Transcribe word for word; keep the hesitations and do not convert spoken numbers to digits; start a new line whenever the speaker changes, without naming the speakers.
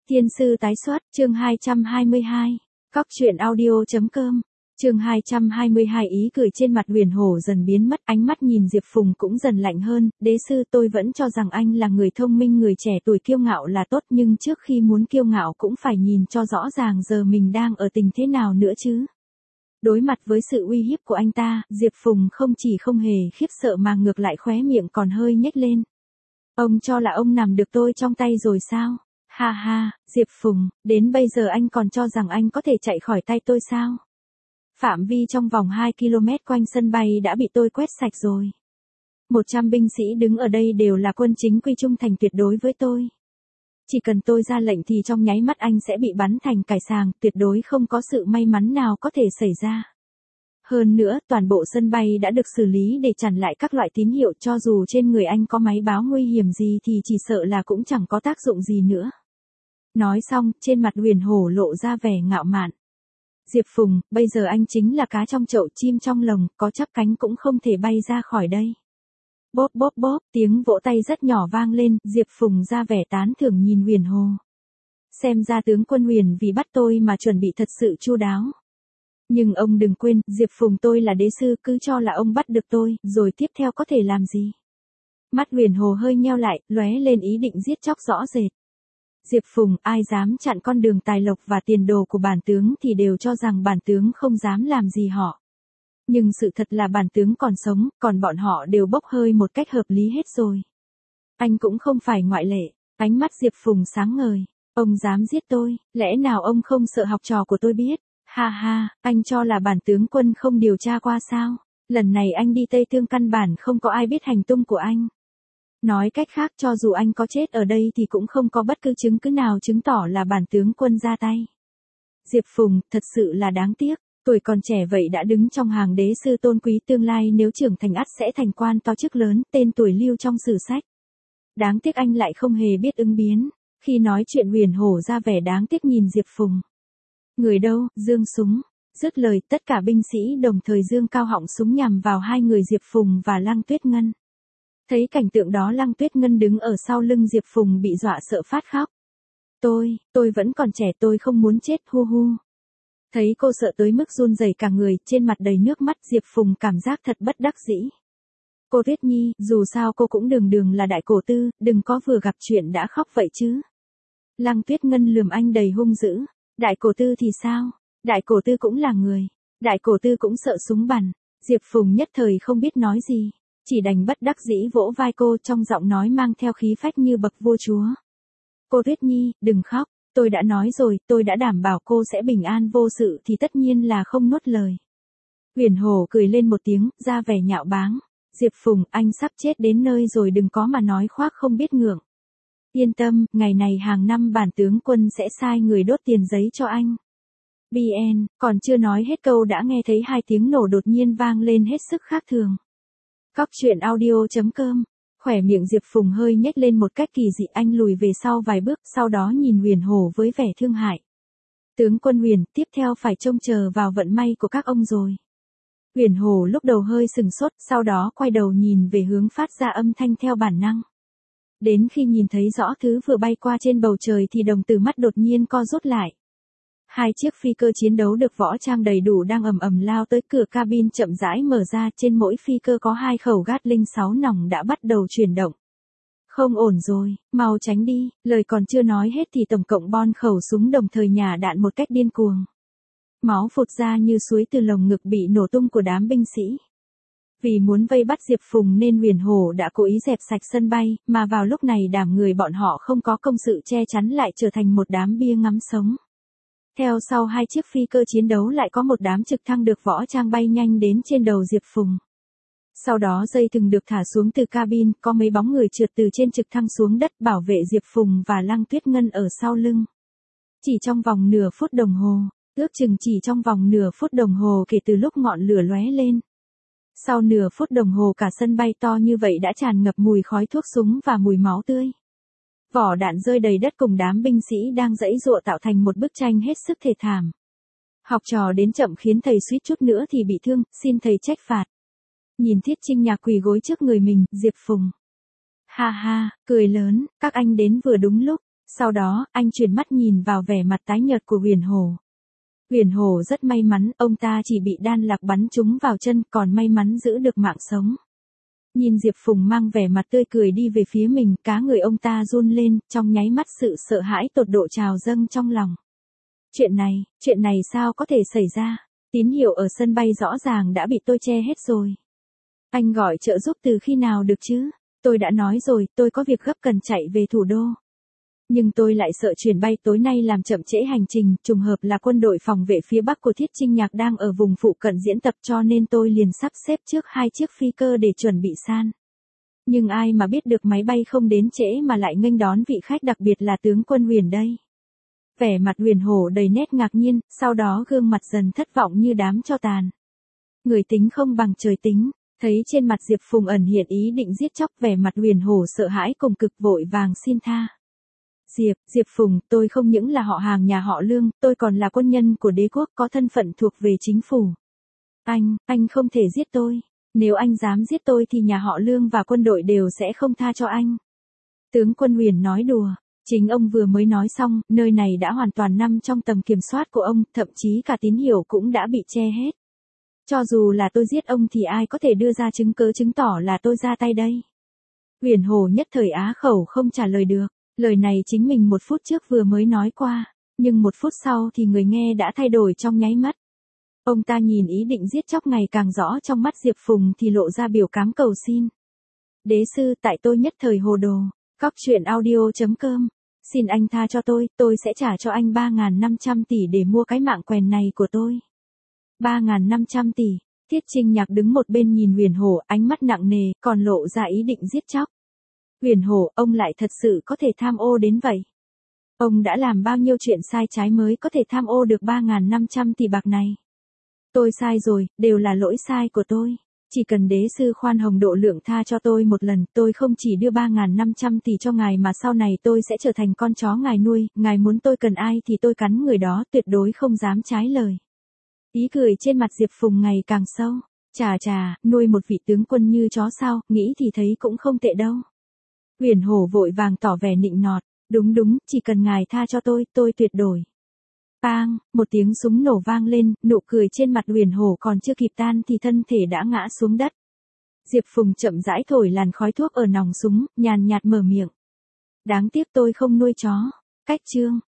Thiên sư tái xuất, chương hai trăm hai mươi hai. Cóc truyện audio.com. Chương hai trăm hai mươi hai. Ý cười trên mặt Huyền Hổ dần biến mất, ánh mắt nhìn Diệp Phùng cũng dần lạnh hơn. Đế sư, tôi vẫn cho rằng anh là người thông minh, người trẻ tuổi kiêu ngạo là tốt, nhưng trước khi muốn kiêu ngạo cũng phải nhìn cho rõ ràng giờ mình đang ở tình thế nào nữa chứ. Đối mặt với sự uy hiếp của anh ta, Diệp Phùng không chỉ không hề khiếp sợ mà ngược lại khóe miệng còn hơi nhếch lên. Ông cho là ông nằm được tôi trong tay rồi sao? Ha ha, Diệp Phùng, đến bây giờ anh còn cho rằng anh có thể chạy khỏi tay tôi sao? Phạm vi trong vòng hai ki lô mét quanh sân bay đã bị tôi quét sạch rồi. một trăm binh sĩ đứng ở đây đều là quân chính quy trung thành tuyệt đối với tôi. Chỉ cần tôi ra lệnh thì trong nháy mắt anh sẽ bị bắn thành cải sàng, tuyệt đối không có sự may mắn nào có thể xảy ra. Hơn nữa, toàn bộ sân bay đã được xử lý để chặn lại các loại tín hiệu, cho dù trên người anh có máy báo nguy hiểm gì thì chỉ sợ là cũng chẳng có tác dụng gì nữa. Nói xong, trên mặt Huyền Hổ lộ ra vẻ ngạo mạn. Diệp Phùng, bây giờ anh chính là cá trong chậu, chim trong lồng, có chắp cánh cũng không thể bay ra khỏi đây. Bốp bốp bốp, tiếng vỗ tay rất nhỏ vang lên, Diệp Phùng ra vẻ tán thưởng nhìn Huyền Hổ. Xem ra tướng quân Huyền vì bắt tôi mà chuẩn bị thật sự chu đáo. Nhưng ông đừng quên, Diệp Phùng, tôi là đế sư, cứ cho là ông bắt được tôi, rồi tiếp theo có thể làm gì? Mắt Huyền Hổ hơi nheo lại, lóe lên ý định giết chóc rõ rệt. Diệp Phùng, ai dám chặn con đường tài lộc và tiền đồ của bản tướng thì đều cho rằng bản tướng không dám làm gì họ. Nhưng sự thật là bản tướng còn sống, còn bọn họ đều bốc hơi một cách hợp lý hết rồi. Anh cũng không phải ngoại lệ. Ánh mắt Diệp Phùng sáng ngời. Ông dám giết tôi, lẽ nào ông không sợ học trò của tôi biết? Ha ha, anh cho là bản tướng quân không điều tra qua sao? Lần này anh đi Tây Thương căn bản không có ai biết hành tung của anh. Nói cách khác, cho dù anh có chết ở đây thì cũng không có bất cứ chứng cứ nào chứng tỏ là bản tướng quân ra tay. Diệp Phùng, thật sự là đáng tiếc, tuổi còn trẻ vậy đã đứng trong hàng đế sư tôn quý, tương lai nếu trưởng thành ắt sẽ thành quan to chức lớn, tên tuổi lưu trong sử sách. Đáng tiếc anh lại không hề biết ứng biến. Khi nói chuyện Huyền Hổ ra vẻ đáng tiếc nhìn Diệp Phùng. Người đâu, giương súng. Dứt lời, tất cả binh sĩ đồng thời giương cao họng súng nhằm vào hai người Diệp Phùng và Lăng Tuyết Ngân. Thấy cảnh tượng đó, Lăng Tuyết Ngân đứng ở sau lưng Diệp Phùng bị dọa sợ phát khóc. Tôi, tôi vẫn còn trẻ, tôi không muốn chết, hu hu. Thấy cô sợ tới mức run rẩy cả người, trên mặt đầy nước mắt, Diệp Phùng cảm giác thật bất đắc dĩ. Cô Tuyết Nhi, dù sao cô cũng đường đường là đại cổ tư, đừng có vừa gặp chuyện đã khóc vậy chứ. Lăng Tuyết Ngân lườm anh đầy hung dữ. Đại cổ tư thì sao? Đại cổ tư cũng là người. Đại cổ tư cũng sợ súng bắn. Diệp Phùng nhất thời không biết nói gì. Chỉ đành bất đắc dĩ vỗ vai cô, trong giọng nói mang theo khí phách như bậc vua chúa. Cô Tuyết Nhi, đừng khóc. Tôi đã nói rồi, tôi đã đảm bảo cô sẽ bình an vô sự thì tất nhiên là không nuốt lời. Huyền Hổ cười lên một tiếng, ra vẻ nhạo báng. Diệp Phùng, anh sắp chết đến nơi rồi, đừng có mà nói khoác không biết ngượng. Yên tâm, ngày này hàng năm bản tướng quân sẽ sai người đốt tiền giấy cho anh. bê en, còn chưa nói hết câu đã nghe thấy hai tiếng nổ đột nhiên vang lên hết sức khác thường. Cóc truyện audio.com. Khỏe miệng Diệp Phùng hơi nhếch lên một cách kỳ dị, anh lùi về sau vài bước, sau đó nhìn Huyền Hổ với vẻ thương hại. Tướng quân Huyền, tiếp theo phải trông chờ vào vận may của các ông rồi. Huyền Hổ lúc đầu hơi sừng sốt, sau đó quay đầu nhìn về hướng phát ra âm thanh theo bản năng. Đến khi nhìn thấy rõ thứ vừa bay qua trên bầu trời thì đồng tử mắt đột nhiên co rút lại. Hai chiếc phi cơ chiến đấu được võ trang đầy đủ đang ầm ầm lao tới, cửa cabin chậm rãi mở ra, trên mỗi phi cơ có hai khẩu Gatling sáu nòng đã bắt đầu chuyển động. Không ổn rồi, mau tránh đi, lời còn chưa nói hết thì tổng cộng bon khẩu súng đồng thời nhả đạn một cách điên cuồng. Máu phụt ra như suối từ lồng ngực bị nổ tung của đám binh sĩ. Vì muốn vây bắt Diệp Phùng nên Huyền Hổ đã cố ý dẹp sạch sân bay, mà vào lúc này đám người bọn họ không có công sự che chắn lại trở thành một đám bia ngắm sống. Theo sau hai chiếc phi cơ chiến đấu lại có một đám trực thăng được võ trang bay nhanh đến trên đầu Diệp Phùng. Sau đó dây thừng được thả xuống từ cabin, có mấy bóng người trượt từ trên trực thăng xuống đất bảo vệ Diệp Phùng và Lăng Tuyết Ngân ở sau lưng. Chỉ trong vòng nửa phút đồng hồ, ước chừng chỉ trong vòng nửa phút đồng hồ kể từ lúc ngọn lửa lóe lên. Sau nửa phút đồng hồ cả sân bay to như vậy đã tràn ngập mùi khói thuốc súng và mùi máu tươi. Vỏ đạn rơi đầy đất cùng đám binh sĩ đang giãy giụa tạo thành một bức tranh hết sức thê thảm. Học trò đến chậm khiến thầy suýt chút nữa thì bị thương, xin thầy trách phạt. Nhìn Thiết Trinh Nhạc quỳ gối trước người mình, Diệp Phùng. Ha ha, cười lớn, các anh đến vừa đúng lúc. Sau đó, anh chuyển mắt nhìn vào vẻ mặt tái nhợt của Huyền Hổ. Huyền Hổ rất may mắn, ông ta chỉ bị đan lạc bắn trúng vào chân, còn may mắn giữ được mạng sống. Nhìn Diệp Phùng mang vẻ mặt tươi cười đi về phía mình, cá người ông ta run lên, trong nháy mắt sự sợ hãi tột độ trào dâng trong lòng. Chuyện này, chuyện này sao có thể xảy ra? Tín hiệu ở sân bay rõ ràng đã bị tôi che hết rồi. Anh gọi trợ giúp từ khi nào được chứ? Tôi đã nói rồi, tôi có việc gấp cần chạy về thủ đô. Nhưng tôi lại sợ chuyến bay tối nay làm chậm trễ hành trình, trùng hợp là quân đội phòng vệ phía Bắc của Thiết Trinh Nhạc đang ở vùng phụ cận diễn tập cho nên tôi liền sắp xếp trước hai chiếc phi cơ để chuẩn bị san. Nhưng ai mà biết được máy bay không đến trễ mà lại nghênh đón vị khách đặc biệt là tướng quân Huyền đây. Vẻ mặt Huyền Hổ đầy nét ngạc nhiên, sau đó gương mặt dần thất vọng như đám tro tàn. Người tính không bằng trời tính, thấy trên mặt Diệp Phùng ẩn hiện ý định giết chóc, vẻ mặt Huyền Hổ sợ hãi cùng cực vội vàng xin tha. Diệp, Diệp Phùng, tôi không những là họ hàng nhà họ Lương, tôi còn là quân nhân của đế quốc có thân phận thuộc về chính phủ. Anh, anh không thể giết tôi. Nếu anh dám giết tôi thì nhà họ Lương và quân đội đều sẽ không tha cho anh. Tướng quân Huyền nói đùa. Chính ông vừa mới nói xong, nơi này đã hoàn toàn nằm trong tầm kiểm soát của ông, thậm chí cả tín hiệu cũng đã bị che hết. Cho dù là tôi giết ông thì ai có thể đưa ra chứng cứ chứng tỏ là tôi ra tay đây. Huyền Hổ nhất thời á khẩu không trả lời được. Lời này chính mình một phút trước vừa mới nói qua, nhưng một phút sau thì người nghe đã thay đổi trong nháy mắt. Ông ta nhìn ý định giết chóc ngày càng rõ trong mắt Diệp Phùng thì lộ ra biểu cám cầu xin. Đế sư, tại tôi nhất thời hồ đồ. Cóc truyện audio chấm com. Xin anh tha cho tôi, tôi sẽ trả cho anh ba nghìn năm trăm tỷ để mua cái mạng quèn này của tôi. ba nghìn năm trăm tỷ. Thiết Trinh Nhạc đứng một bên nhìn Huyền Hổ, ánh mắt nặng nề, còn lộ ra ý định giết chóc. Huyền Hổ, ông lại thật sự có thể tham ô đến vậy. Ông đã làm bao nhiêu chuyện sai trái mới có thể tham ô được ba nghìn năm trăm tỷ bạc này. Tôi sai rồi, đều là lỗi sai của tôi. Chỉ cần đế sư khoan hồng độ lượng tha cho tôi một lần, tôi không chỉ đưa ba nghìn năm trăm tỷ cho ngài mà sau này tôi sẽ trở thành con chó ngài nuôi, ngài muốn tôi cần ai thì tôi cắn người đó, tuyệt đối không dám trái lời. Ý cười trên mặt Diệp Phùng ngày càng sâu. Chà chà, nuôi một vị tướng quân như chó sao, nghĩ thì thấy cũng không tệ đâu. Huyền Hổ vội vàng tỏ vẻ nịnh nọt, đúng đúng, chỉ cần ngài tha cho tôi, tôi tuyệt đổi. Bang, một tiếng súng nổ vang lên, nụ cười trên mặt Huyền Hổ còn chưa kịp tan thì thân thể đã ngã xuống đất. Diệp Phùng chậm rãi thổi làn khói thuốc ở nòng súng, nhàn nhạt mở miệng. Đáng tiếc tôi không nuôi chó. Cách chương.